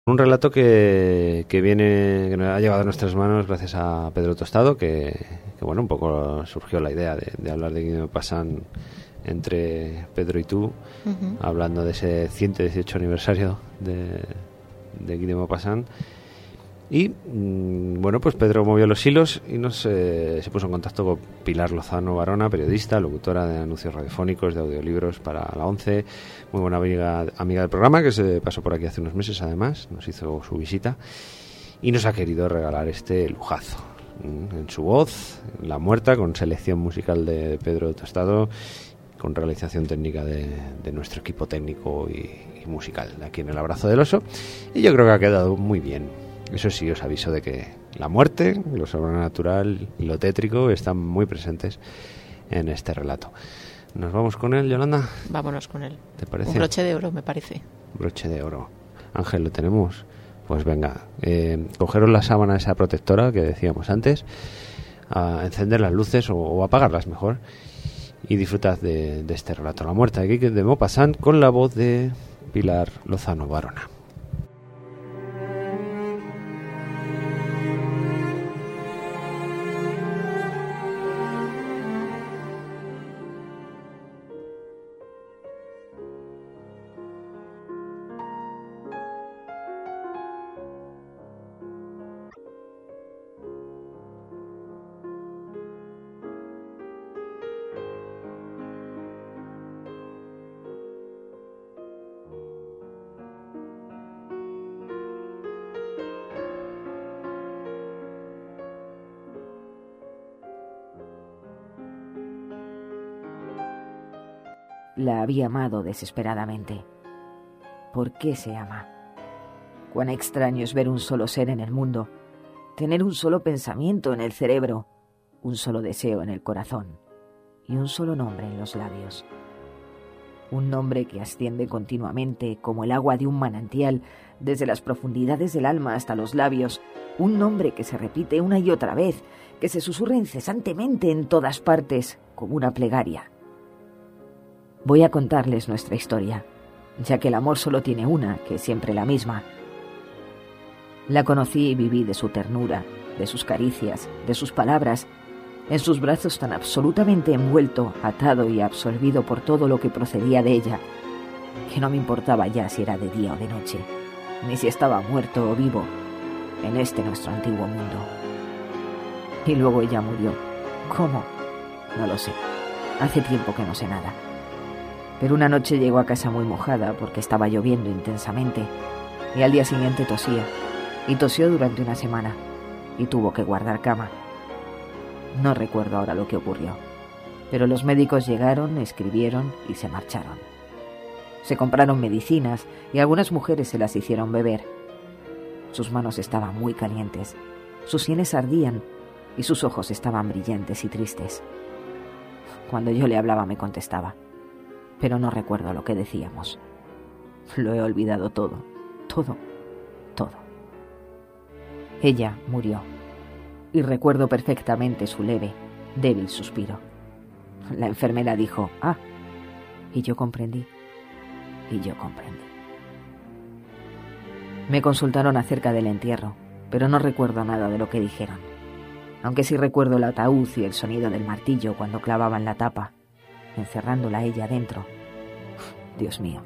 Un relato que nos ha llegado a nuestras manos gracias a Pedro Tostado, que bueno, un poco surgió la idea de hablar de Guy de Maupassant entre Pedro y tú, hablando de ese 118 aniversario de Guy de Maupassant. Y bueno, pues Pedro movió los hilos y se puso en contacto con Pilar Lozano Barona, periodista, locutora de anuncios radiofónicos, de audiolibros para la ONCE, muy buena amiga del programa, que se pasó por aquí hace unos meses además, nos hizo su visita y nos ha querido regalar este lujazo. En su voz, La Muerta, con selección musical de Pedro Tostado, con realización técnica de nuestro equipo técnico y musical, aquí en El Abrazo del Oso, y yo creo que ha quedado muy bien. Eso sí, os aviso de que la muerte, lo sobrenatural y lo tétrico están muy presentes en este relato. ¿Nos vamos con él, Yolanda? Vámonos con él. ¿Te parece? Un broche de oro, me parece. Broche de oro. Ángel, ¿lo tenemos? Pues venga, cogeros la sábana esa protectora que decíamos antes, a encender las luces o apagarlas mejor, y disfrutad de este relato. La muerte de Guy de Maupassant, con la voz de Pilar Lozano Barona. La había amado desesperadamente. ¿Por qué se ama? Cuán extraño es ver un solo ser en el mundo, tener un solo pensamiento en el cerebro, un solo deseo en el corazón y un solo nombre en los labios. Un nombre que asciende continuamente como el agua de un manantial desde las profundidades del alma hasta los labios, un nombre que se repite una y otra vez, que se susurra incesantemente en todas partes como una plegaria. Voy a contarles nuestra historia, ya que el amor solo tiene una, que es siempre la misma. La conocí y viví de su ternura, de sus caricias, de sus palabras, en sus brazos tan absolutamente envuelto, atado y absorbido por todo lo que procedía de ella, que no me importaba ya si era de día o de noche, ni si estaba muerto o vivo, en este nuestro antiguo mundo. Y luego ella murió. ¿Cómo? No lo sé. Hace tiempo que no sé nada. Pero una noche llegó a casa muy mojada porque estaba lloviendo intensamente y al día siguiente tosía, y tosió durante una semana y tuvo que guardar cama. No recuerdo ahora lo que ocurrió, pero los médicos llegaron, escribieron y se marcharon. Se compraron medicinas y algunas mujeres se las hicieron beber. Sus manos estaban muy calientes, sus sienes ardían y sus ojos estaban brillantes y tristes. Cuando yo le hablaba me contestaba, pero no recuerdo lo que decíamos. Lo he olvidado todo. Ella murió, y recuerdo perfectamente su leve, débil suspiro. La enfermera dijo, «Ah», y yo comprendí. Me consultaron acerca del entierro, pero no recuerdo nada de lo que dijeron, aunque sí recuerdo el ataúd y el sonido del martillo cuando clavaban la tapa, encerrándola a ella dentro. Dios mío.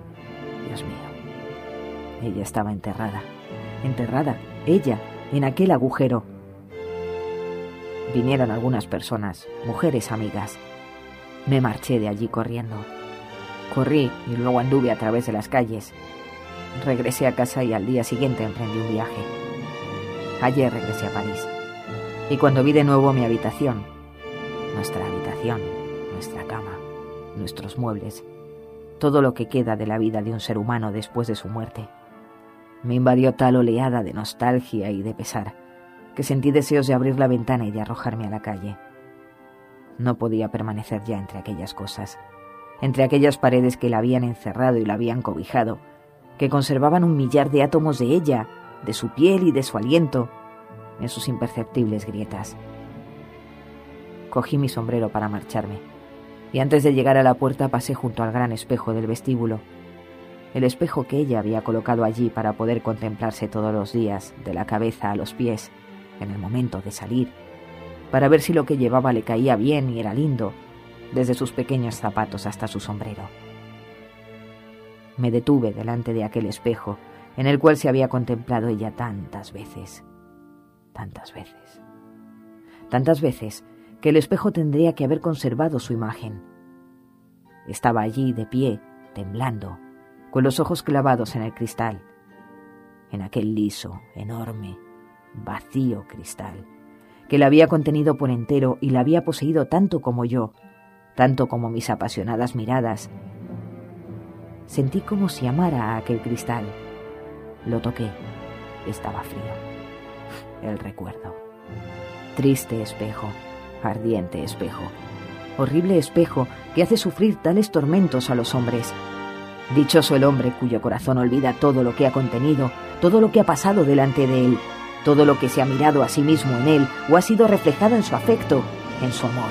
Ella estaba enterrada, ella, en aquel agujero. Vinieron algunas personas, mujeres amigas. Me marché de allí corriendo. Corrí y luego anduve a través de las calles. Regresé a casa y al día siguiente emprendí un viaje. Ayer regresé a París. Y cuando vi de nuevo mi habitación, nuestra cama, nuestros muebles, todo lo que queda de la vida de un ser humano después de su muerte, me invadió tal oleada de nostalgia y de pesar que sentí deseos de abrir la ventana y de arrojarme a la calle. No podía permanecer ya entre aquellas cosas, entre aquellas paredes que la habían encerrado y la habían cobijado, que conservaban un millar de átomos de ella, de su piel y de su aliento, en sus imperceptibles grietas. Cogí mi sombrero para marcharme, y antes de llegar a la puerta pasé junto al gran espejo del vestíbulo. el espejo que ella había colocado allí para poder contemplarse todos los días, de la cabeza a los pies, en el momento de salir, para ver si lo que llevaba le caía bien y era lindo, desde sus pequeños zapatos hasta su sombrero. Me detuve delante de aquel espejo, en el cual se había contemplado ella tantas veces que el espejo tendría que haber conservado su imagen. Estaba allí de pie, temblando, con los ojos clavados en el cristal, en aquel liso, enorme, vacío cristal, que la había contenido por entero y la había poseído tanto como yo, tanto como mis apasionadas miradas. Sentí como si amara a aquel cristal. Lo toqué. Estaba frío. El recuerdo. Triste espejo, ardiente espejo, horrible espejo que hace sufrir tales tormentos a los hombres. Dichoso el hombre cuyo corazón olvida todo lo que ha contenido, todo lo que ha pasado delante de él, todo lo que se ha mirado a sí mismo en él o ha sido reflejado en su afecto, en su amor.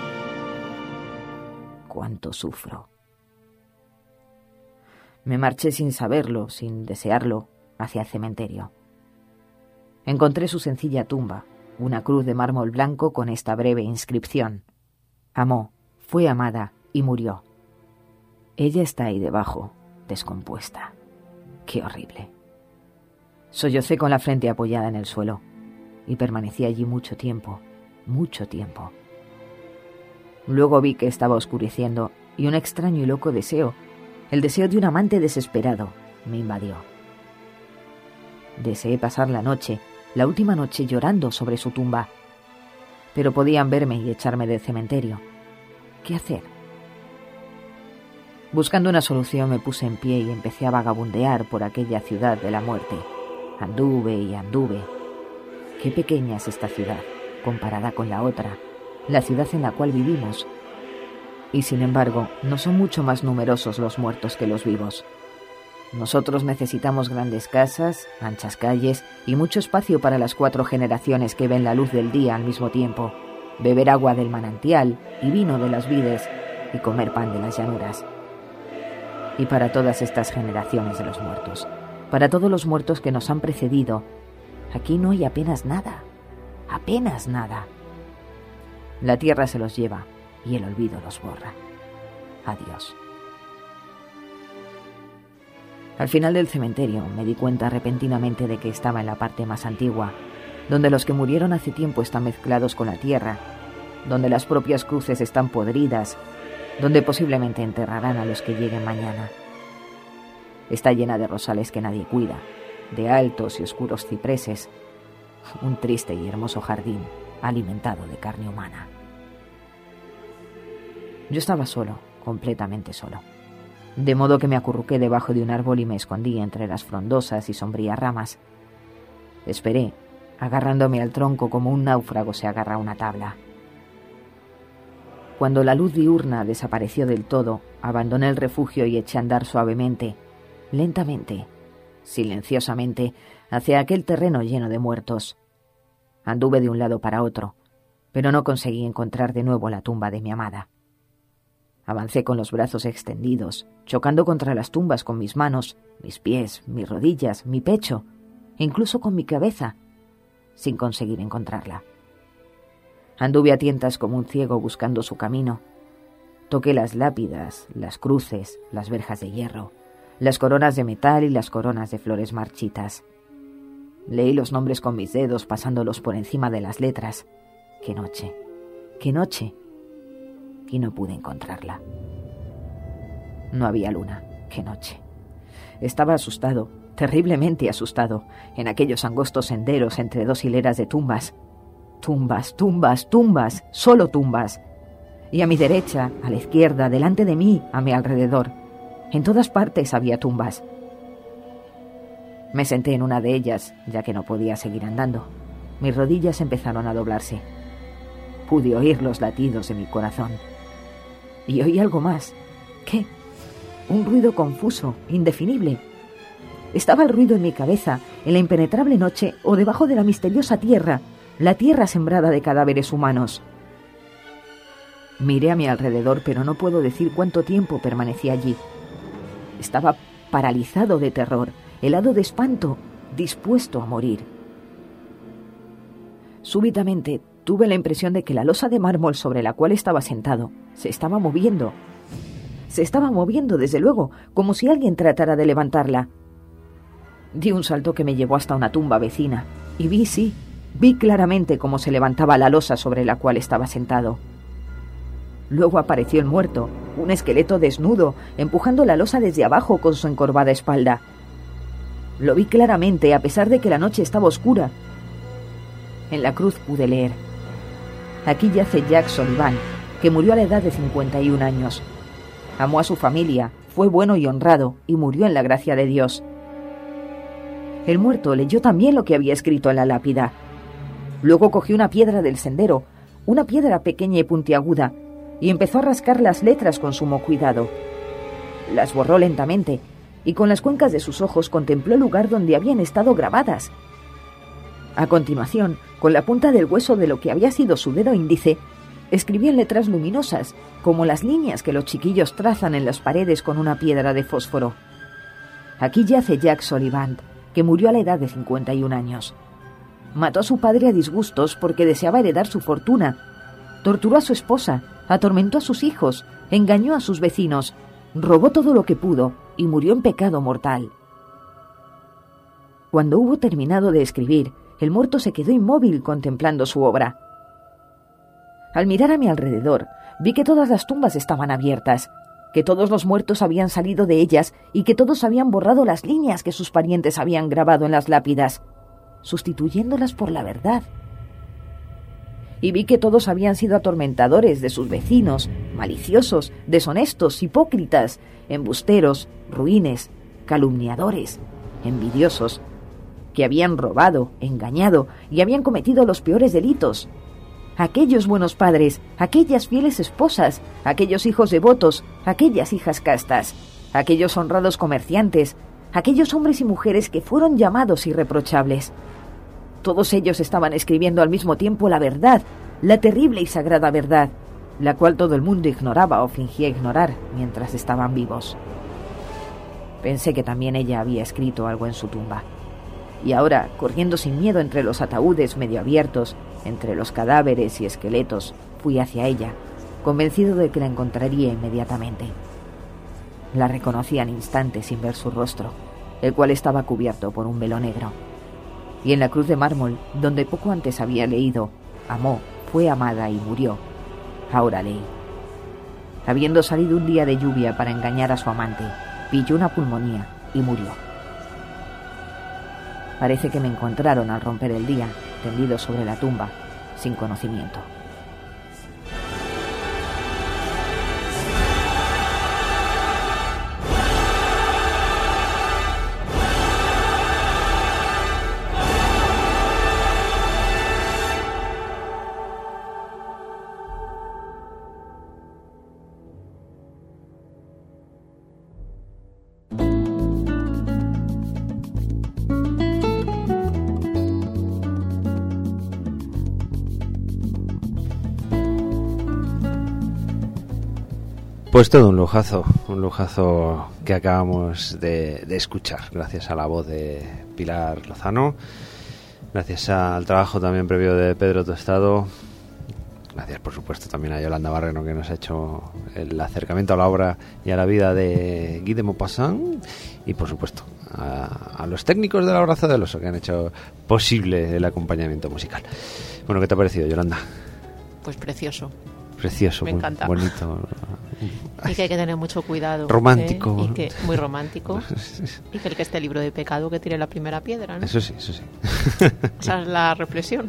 Cuánto sufro. Me marché sin saberlo, sin desearlo, hacia el cementerio. Encontré su sencilla tumba, una cruz de mármol blanco con esta breve inscripción: amó, fue amada y murió. Ella está ahí debajo, descompuesta. ¡Qué horrible! Sollocé con la frente apoyada en el suelo y permanecí allí mucho tiempo. Luego vi que estaba oscureciendo y un extraño y loco deseo, el deseo de un amante desesperado, me invadió. Deseé pasar la noche, la última noche, llorando sobre su tumba. Pero podían verme y echarme del cementerio. ¿Qué hacer? Buscando una solución me puse en pie y empecé a vagabundear por aquella ciudad de la muerte. Anduve y anduve. Qué pequeña es esta ciudad, comparada con la otra, la ciudad en la cual vivimos. Y sin embargo, no son mucho más numerosos los muertos que los vivos. Nosotros necesitamos grandes casas, anchas calles y mucho espacio para las 4 generaciones que ven la luz del día al mismo tiempo, beber agua del manantial y vino de las vides y comer pan de las llanuras. Y para todas estas generaciones de los muertos, para todos los muertos que nos han precedido, aquí no hay apenas nada. La tierra se los lleva y el olvido los borra. Adiós. Al final del cementerio me di cuenta repentinamente de que estaba en la parte más antigua, donde los que murieron hace tiempo están mezclados con la tierra, donde las propias cruces están podridas, donde posiblemente enterrarán a los que lleguen mañana. Está llena de rosales que nadie cuida, de altos y oscuros cipreses, un triste y hermoso jardín alimentado de carne humana. Yo estaba solo, completamente solo. De modo que me acurruqué debajo de un árbol y me escondí entre las frondosas y sombrías ramas. Esperé, agarrándome al tronco como un náufrago se agarra a una tabla. Cuando la luz diurna desapareció del todo, abandoné el refugio y eché a andar suavemente, lentamente, silenciosamente, hacia aquel terreno lleno de muertos. Anduve de un lado para otro, pero no conseguí encontrar de nuevo la tumba de mi amada. Avancé con los brazos extendidos, chocando contra las tumbas con mis manos, mis pies, mis rodillas, mi pecho, incluso con mi cabeza, sin conseguir encontrarla. Anduve a tientas como un ciego buscando su camino. Toqué las lápidas, las cruces, las verjas de hierro, las coronas de metal y las coronas de flores marchitas. Leí los nombres con mis dedos pasándolos por encima de las letras. ¡Qué noche! ¡Qué noche! Y no pude encontrarla. No había luna. ¡Qué noche! Estaba asustado, terriblemente asustado, en aquellos angostos senderos entre 2 hileras de tumbas. Tumbas, tumbas, tumbas, solo tumbas. Y a mi derecha, a la izquierda, delante de mí, a mi alrededor. En todas partes había tumbas. Me senté en una de ellas, ya que no podía seguir andando. Mis rodillas empezaron a doblarse. Pude oír los latidos de mi corazón. Y oí algo más. ¿Qué? Un ruido confuso, indefinible. Estaba el ruido en mi cabeza, en la impenetrable noche o debajo de la misteriosa tierra, la tierra sembrada de cadáveres humanos. Miré a mi alrededor, pero no puedo decir cuánto tiempo permanecí allí. Estaba paralizado de terror, helado de espanto, dispuesto a morir. Súbitamente tuve la impresión de que la losa de mármol sobre la cual estaba sentado se estaba moviendo. Se estaba moviendo, desde luego, como si alguien tratara de levantarla. Di un salto que me llevó hasta una tumba vecina, y vi claramente cómo se levantaba la losa sobre la cual estaba sentado. Luego apareció el muerto, un esqueleto desnudo, empujando la losa desde abajo con su encorvada espalda. Lo vi claramente, a pesar de que la noche estaba oscura. En la cruz pude leer: aquí yace Jack Sullivan, que murió a la edad de 51 años. Amó a su familia, fue bueno y honrado, y murió en la gracia de Dios. El muerto leyó también lo que había escrito en la lápida. Luego cogió una piedra del sendero, una piedra pequeña y puntiaguda, y empezó a rascar las letras con sumo cuidado. Las borró lentamente, y con las cuencas de sus ojos contempló el lugar donde habían estado grabadas. A continuación, con la punta del hueso de lo que había sido su dedo índice, escribió en letras luminosas, como las líneas que los chiquillos trazan en las paredes con una piedra de fósforo: aquí yace Jack Sullivan, que murió a la edad de 51 años. Mató a su padre a disgustos porque deseaba heredar su fortuna. Torturó a su esposa, atormentó a sus hijos, engañó a sus vecinos, robó todo lo que pudo y murió en pecado mortal. Cuando hubo terminado de escribir, el muerto se quedó inmóvil contemplando su obra. Al mirar a mi alrededor, vi que todas las tumbas estaban abiertas, que todos los muertos habían salido de ellas y que todos habían borrado las líneas que sus parientes habían grabado en las lápidas, sustituyéndolas por la verdad. Y vi que todos habían sido atormentadores de sus vecinos, maliciosos, deshonestos, hipócritas, embusteros, ruines, calumniadores, envidiosos, que habían robado, engañado y habían cometido los peores delitos. Aquellos buenos padres, aquellas fieles esposas, aquellos hijos devotos, aquellas hijas castas, aquellos honrados comerciantes, aquellos hombres y mujeres que fueron llamados irreprochables. Todos ellos estaban escribiendo al mismo tiempo la verdad, la terrible y sagrada verdad, la cual todo el mundo ignoraba o fingía ignorar mientras estaban vivos. Pensé que también ella había escrito algo en su tumba. Y ahora, corriendo sin miedo entre los ataúdes medio abiertos, entre los cadáveres y esqueletos, fui hacia ella, convencido de que la encontraría inmediatamente. La reconocí al instante sin ver su rostro, el cual estaba cubierto por un velo negro. Y en la cruz de mármol, donde poco antes había leído: amó, fue amada y murió, ahora leí: habiendo salido un día de lluvia para engañar a su amante, pilló una pulmonía y murió. Parece que me encontraron al romper el día, tendido sobre la tumba, sin conocimiento. Pues todo un lujazo que acabamos de escuchar, gracias a la voz de Pilar Lozano, gracias al trabajo también previo de Pedro Tostado, gracias por supuesto también a Yolanda Barreno, que nos ha hecho el acercamiento a la obra y a la vida de Guy de Maupassant, y por supuesto a los técnicos del Abrazo del Oso, que han hecho posible el acompañamiento musical. Bueno, ¿qué te ha parecido, Yolanda? Pues precioso. Precioso, me encanta. Bonito. Y que hay que tener mucho cuidado. Romántico. Y que, muy romántico. Y que el que esté libre de pecado, que tire la primera piedra, ¿no? Eso sí. Esa es la reflexión.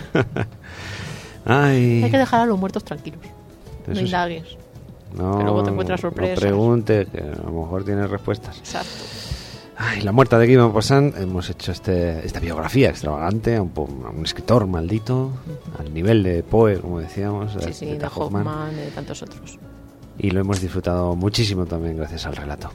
Ay. Hay que dejar a los muertos tranquilos. Eso no indagues. No, que luego te encuentras sorpresas. No pregunte, que a lo mejor tienes respuestas. Exacto. Ay, la muerte de Guy de Maupassant. Hemos hecho esta biografía extravagante a un escritor maldito, al nivel de Poe, como decíamos, de Hoffman, de tantos otros. Y lo hemos disfrutado muchísimo también gracias al relato.